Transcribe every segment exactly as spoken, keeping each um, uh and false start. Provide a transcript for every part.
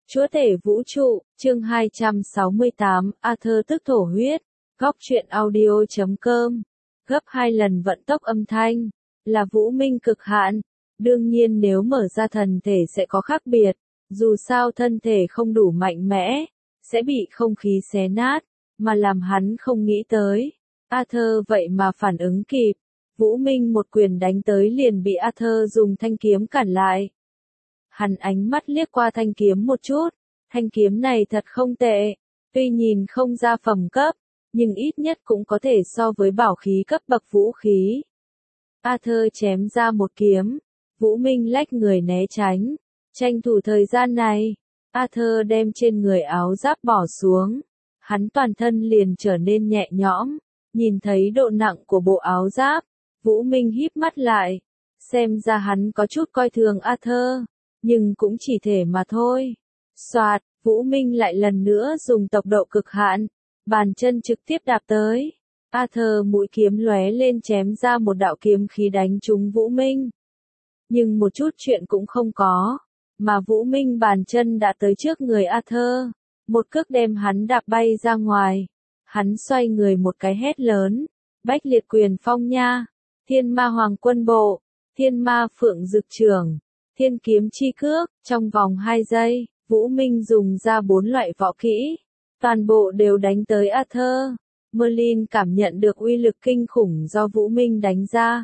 Chúa tể vũ trụ, chương hai trăm sáu mươi tám, Arthur tức thổ huyết, góc truyện audio chấm com, gấp hai lần vận tốc âm thanh, là vũ minh cực hạn. Đương nhiên nếu mở ra thần thể sẽ có khác biệt, dù sao thân thể không đủ mạnh mẽ, sẽ bị không khí xé nát, mà làm hắn không nghĩ tới. Arthur vậy mà phản ứng kịp, Vũ Minh một quyền đánh tới liền bị Arthur dùng thanh kiếm cản lại. Hắn ánh mắt liếc qua thanh kiếm một chút, thanh kiếm này thật không tệ, tuy nhìn không ra phẩm cấp, nhưng ít nhất cũng có thể so với bảo khí cấp bậc vũ khí. Arthur chém ra một kiếm, Vũ Minh lách người né tránh, tranh thủ thời gian này, Arthur đem trên người áo giáp bỏ xuống, hắn toàn thân liền trở nên nhẹ nhõm, nhìn thấy độ nặng của bộ áo giáp, Vũ Minh híp mắt lại, xem ra hắn có chút coi thường Arthur, nhưng cũng chỉ thể mà thôi. Soạt, Vũ Minh lại lần nữa dùng tốc độ cực hạn, bàn chân trực tiếp đạp tới. Arthur mũi kiếm lóe lên chém ra một đạo kiếm khí đánh trúng Vũ Minh. Nhưng một chút chuyện cũng không có, mà Vũ Minh bàn chân đã tới trước người Arthur, một cước đem hắn đạp bay ra ngoài. Hắn xoay người một cái hét lớn, Bách Liệt Quyền Phong nha, Thiên Ma Hoàng Quân Bộ, Thiên Ma Phượng Dực Trưởng, Thiên Kiếm Chi Cước, trong vòng hai giây, Vũ Minh dùng ra bốn loại võ kỹ, toàn bộ đều đánh tới Arthur. Merlin cảm nhận được uy lực kinh khủng do Vũ Minh đánh ra.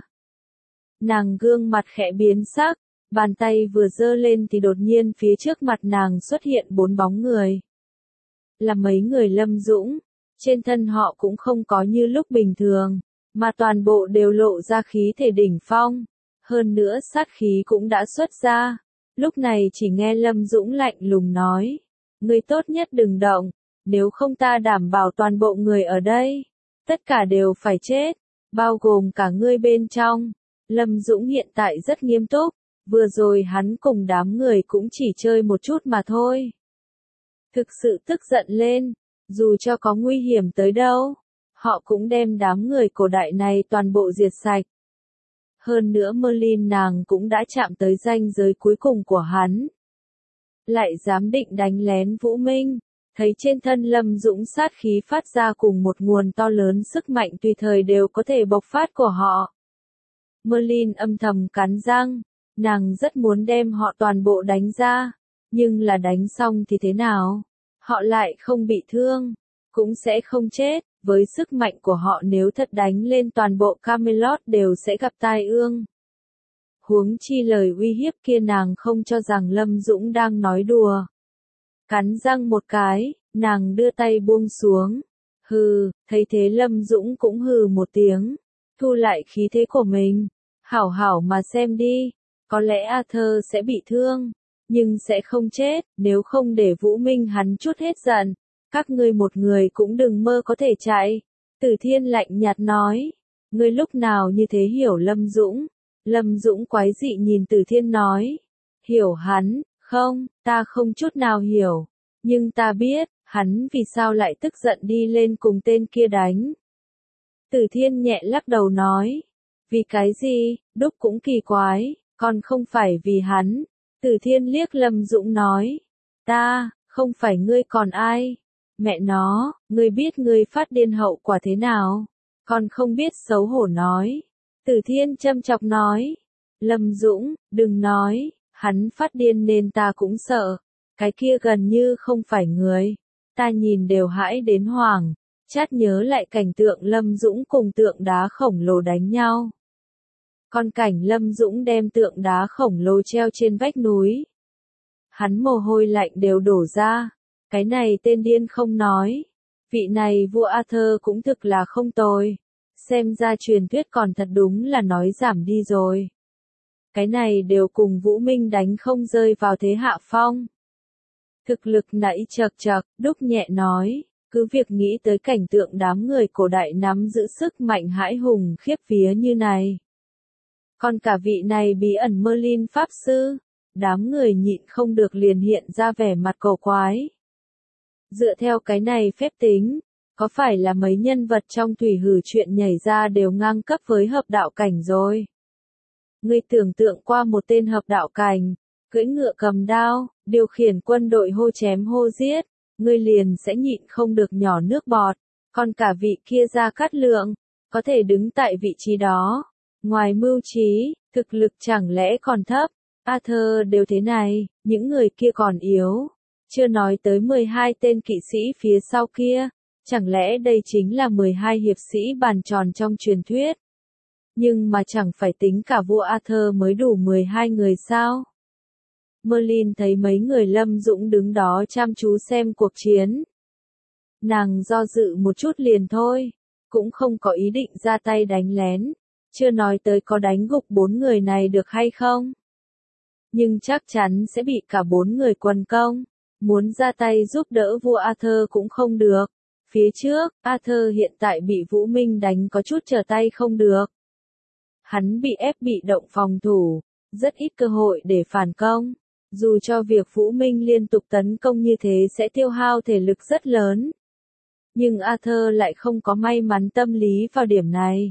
Nàng gương mặt khẽ biến sắc, bàn tay vừa giơ lên thì đột nhiên phía trước mặt nàng xuất hiện bốn bóng người. Là mấy người Lâm Dũng, trên thân họ cũng không có như lúc bình thường, mà toàn bộ đều lộ ra khí thể đỉnh phong. Hơn nữa sát khí cũng đã xuất ra. Lúc này chỉ nghe Lâm Dũng lạnh lùng nói, ngươi tốt nhất đừng động, nếu không ta đảm bảo toàn bộ người ở đây, tất cả đều phải chết, bao gồm cả ngươi bên trong. Lâm Dũng hiện tại rất nghiêm túc, vừa rồi hắn cùng đám người cũng chỉ chơi một chút mà thôi. Thực sự tức giận lên, dù cho có nguy hiểm tới đâu, họ cũng đem đám người cổ đại này toàn bộ diệt sạch. Hơn nữa Merlin nàng cũng đã chạm tới ranh giới cuối cùng của hắn. Lại dám định đánh lén Vũ Minh, thấy trên thân Lâm Dũng sát khí phát ra cùng một nguồn to lớn sức mạnh tùy thời đều có thể bộc phát của họ. Merlin âm thầm cắn răng, nàng rất muốn đem họ toàn bộ đánh ra, nhưng là đánh xong thì thế nào? Họ lại không bị thương, cũng sẽ không chết. Với sức mạnh của họ nếu thật đánh lên toàn bộ Camelot đều sẽ gặp tai ương. Huống chi lời uy hiếp kia nàng không cho rằng Lâm Dũng đang nói đùa. Cắn răng một cái, nàng đưa tay buông xuống. Hừ, thấy thế Lâm Dũng cũng hừ một tiếng, thu lại khí thế của mình. Hảo hảo mà xem đi, có lẽ Arthur sẽ bị thương, nhưng sẽ không chết, nếu không để Vũ Minh hắn chút hết giận. Các ngươi một người cũng đừng mơ có thể chạy. Tử Thiên lạnh nhạt nói. Ngươi lúc nào như thế hiểu Lâm Dũng? Lâm Dũng quái dị nhìn Tử Thiên nói. Hiểu hắn, không, ta không chút nào hiểu. Nhưng ta biết, hắn vì sao lại tức giận đi lên cùng tên kia đánh. Tử Thiên nhẹ lắc đầu nói. Vì cái gì, đúc cũng kỳ quái, còn không phải vì hắn. Tử Thiên liếc Lâm Dũng nói. Ta, không phải ngươi còn ai? Mẹ nó, ngươi biết ngươi phát điên hậu quả thế nào? Còn không biết xấu hổ nói. Tử Thiên châm chọc nói. Lâm Dũng, đừng nói, hắn phát điên nên ta cũng sợ. Cái kia gần như không phải người. Ta nhìn đều hãi đến hoảng. Chát nhớ lại cảnh tượng Lâm Dũng cùng tượng đá khổng lồ đánh nhau. Còn cảnh Lâm Dũng đem tượng đá khổng lồ treo trên vách núi. Hắn mồ hôi lạnh đều đổ ra. Cái này tên điên không nói. Vị này vua Arthur cũng thực là không tồi. Xem ra truyền thuyết còn thật đúng là nói giảm đi rồi. Cái này đều cùng Vũ Minh đánh không rơi vào thế hạ phong. Thực lực nãy chật chật, đúc nhẹ nói. Cứ việc nghĩ tới cảnh tượng đám người cổ đại nắm giữ sức mạnh hãi hùng khiếp vía như này. Còn cả vị này bí ẩn Merlin Pháp Sư. Đám người nhịn không được liền hiện ra vẻ mặt cổ quái. Dựa theo cái này phép tính, có phải là mấy nhân vật trong thủy hử chuyện nhảy ra đều ngang cấp với hợp đạo cảnh rồi? Ngươi tưởng tượng qua một tên hợp đạo cảnh, cưỡi ngựa cầm đao, điều khiển quân đội hô chém hô giết, ngươi liền sẽ nhịn không được nhỏ nước bọt, còn cả vị kia Gia Cát Lượng, có thể đứng tại vị trí đó, ngoài mưu trí, thực lực chẳng lẽ còn thấp, Arthur đều thế này, những người kia còn yếu, chưa nói tới mười hai tên kỵ sĩ phía sau kia, chẳng lẽ đây chính là mười hai hiệp sĩ bàn tròn trong truyền thuyết, nhưng mà chẳng phải tính cả vua Arthur mới đủ mười hai người sao? Merlin thấy mấy người Lâm Dũng đứng đó chăm chú xem cuộc chiến. Nàng do dự một chút liền thôi, cũng không có ý định ra tay đánh lén, chưa nói tới có đánh gục bốn người này được hay không. Nhưng chắc chắn sẽ bị cả bốn người quần công, muốn ra tay giúp đỡ vua Arthur cũng không được. Phía trước, Arthur hiện tại bị Vũ Minh đánh có chút trở tay không được. Hắn bị ép bị động phòng thủ, rất ít cơ hội để phản công. Dù cho việc Vũ Minh liên tục tấn công như thế sẽ tiêu hao thể lực rất lớn. Nhưng Arthur lại không có may mắn tâm lý vào điểm này.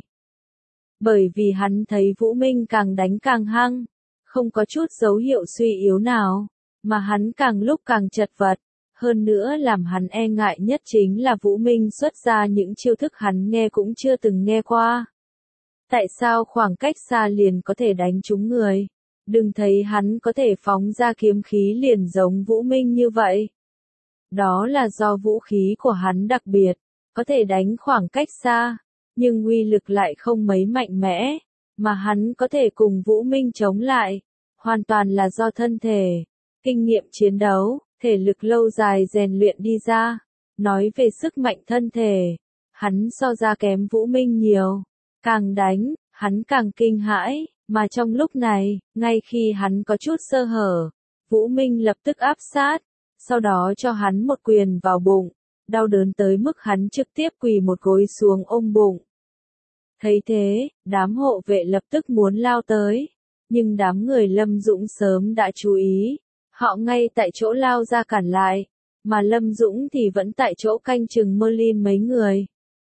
Bởi vì hắn thấy Vũ Minh càng đánh càng hăng, không có chút dấu hiệu suy yếu nào, mà hắn càng lúc càng chật vật. Hơn nữa làm hắn e ngại nhất chính là Vũ Minh xuất ra những chiêu thức hắn nghe cũng chưa từng nghe qua. Tại sao khoảng cách xa liền có thể đánh trúng người? Đừng thấy hắn có thể phóng ra kiếm khí liền giống Vũ Minh như vậy. Đó là do vũ khí của hắn đặc biệt, có thể đánh khoảng cách xa, nhưng uy lực lại không mấy mạnh mẽ, mà hắn có thể cùng Vũ Minh chống lại, hoàn toàn là do thân thể, kinh nghiệm chiến đấu, thể lực lâu dài rèn luyện đi ra. Nói về sức mạnh thân thể, hắn so ra kém Vũ Minh nhiều, càng đánh, hắn càng kinh hãi. Mà trong lúc này, ngay khi hắn có chút sơ hở, Vũ Minh lập tức áp sát, sau đó cho hắn một quyền vào bụng, đau đớn tới mức hắn trực tiếp quỳ một gối xuống ôm bụng. Thấy thế, đám hộ vệ lập tức muốn lao tới, nhưng đám người Lâm Dũng sớm đã chú ý, họ ngay tại chỗ lao ra cản lại, mà Lâm Dũng thì vẫn tại chỗ canh chừng Merlin mấy người.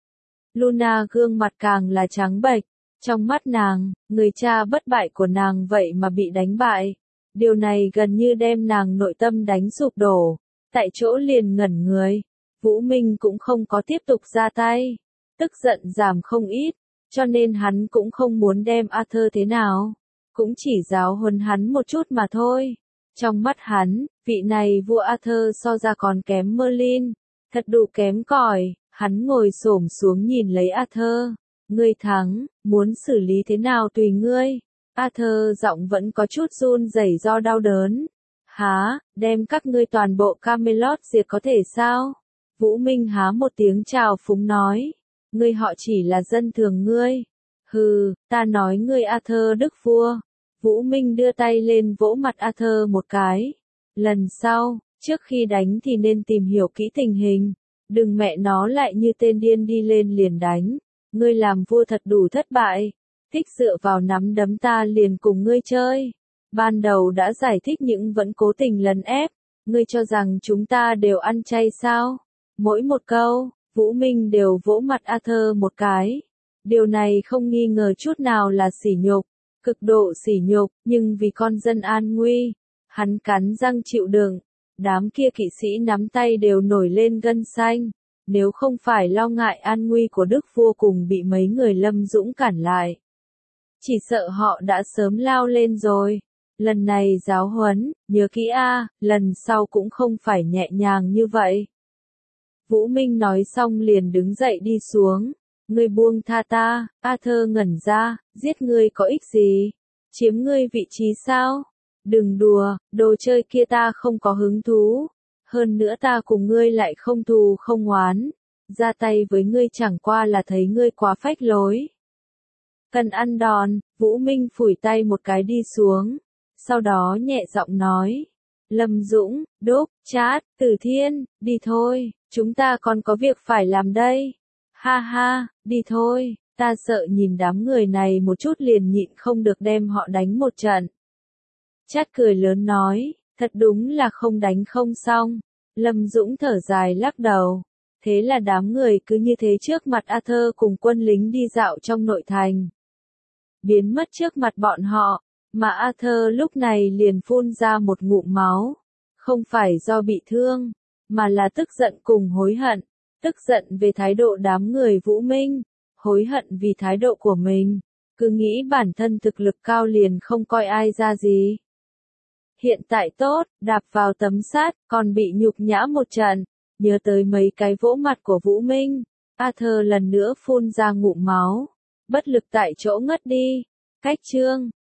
Luna gương mặt càng là trắng bệch. Trong mắt nàng, người cha bất bại của nàng vậy mà bị đánh bại. Điều này gần như đem nàng nội tâm đánh sụp đổ. Tại chỗ liền ngẩn người. Vũ Minh cũng không có tiếp tục ra tay. Tức giận giảm không ít. Cho nên hắn cũng không muốn đem Arthur thế nào. Cũng chỉ giáo huấn hắn một chút mà thôi. Trong mắt hắn, vị này vua Arthur so ra còn kém Merlin. Thật đủ kém cỏi. Hắn ngồi xổm xuống nhìn lấy Arthur. Ngươi thắng, muốn xử lý thế nào tùy ngươi. Arthur giọng vẫn có chút run rẩy do đau đớn. Há, đem các ngươi toàn bộ Camelot diệt có thể sao? Vũ Minh há một tiếng chào phúng nói. Ngươi họ chỉ là dân thường ngươi. Hừ, ta nói ngươi Arthur đức vua. Vũ Minh đưa tay lên vỗ mặt Arthur một cái. Lần sau, trước khi đánh thì nên tìm hiểu kỹ tình hình. Đừng mẹ nó lại như tên điên đi lên liền đánh. Ngươi làm vua thật đủ thất bại, thích dựa vào nắm đấm ta liền cùng ngươi chơi. Ban đầu đã giải thích nhưng vẫn cố tình lấn ép, ngươi cho rằng chúng ta đều ăn chay sao? Mỗi một câu, Vũ Minh đều vỗ mặt Arthur một cái. Điều này không nghi ngờ chút nào là sỉ nhục, cực độ sỉ nhục, nhưng vì con dân an nguy, hắn cắn răng chịu đựng. Đám kia kỵ sĩ nắm tay đều nổi lên gân xanh. Nếu không phải lo ngại an nguy của đức vua cùng bị mấy người Lâm Dũng cản lại, chỉ sợ họ đã sớm lao lên rồi. Lần này giáo huấn, nhớ kỹ a, lần sau cũng không phải nhẹ nhàng như vậy. Vũ Minh nói xong liền đứng dậy đi xuống. Ngươi buông tha ta. Arthur ngẩn ra, giết ngươi có ích gì? Chiếm ngươi vị trí sao? Đừng đùa, đồ chơi kia ta không có hứng thú. Hơn nữa ta cùng ngươi lại không thù không oán. Ra tay với ngươi chẳng qua là thấy ngươi quá phách lối. Cần ăn đòn, Vũ Minh phủi tay một cái đi xuống. Sau đó nhẹ giọng nói. Lâm Dũng, Đúc, Chát, Tử Thiên, đi thôi, chúng ta còn có việc phải làm đây. Ha ha, đi thôi, ta sợ nhìn đám người này một chút liền nhịn không được đem họ đánh một trận. Chát cười lớn nói, thật đúng là không đánh không xong. Lâm Dũng thở dài lắc đầu. Thế là đám người cứ như thế trước mặt Arthur cùng quân lính đi dạo trong nội thành. Biến mất trước mặt bọn họ, mà Arthur lúc này liền phun ra một ngụm máu. Không phải do bị thương, mà là tức giận cùng hối hận. Tức giận về thái độ đám người Vũ Minh, hối hận vì thái độ của mình, cứ nghĩ bản thân thực lực cao liền không coi ai ra gì. Hiện tại tốt, đạp vào tấm sắt, còn bị nhục nhã một trận, nhớ tới mấy cái vỗ mặt của Vũ Minh, Arthur lần nữa phun ra ngụm máu, bất lực tại chỗ ngất đi. Cách chương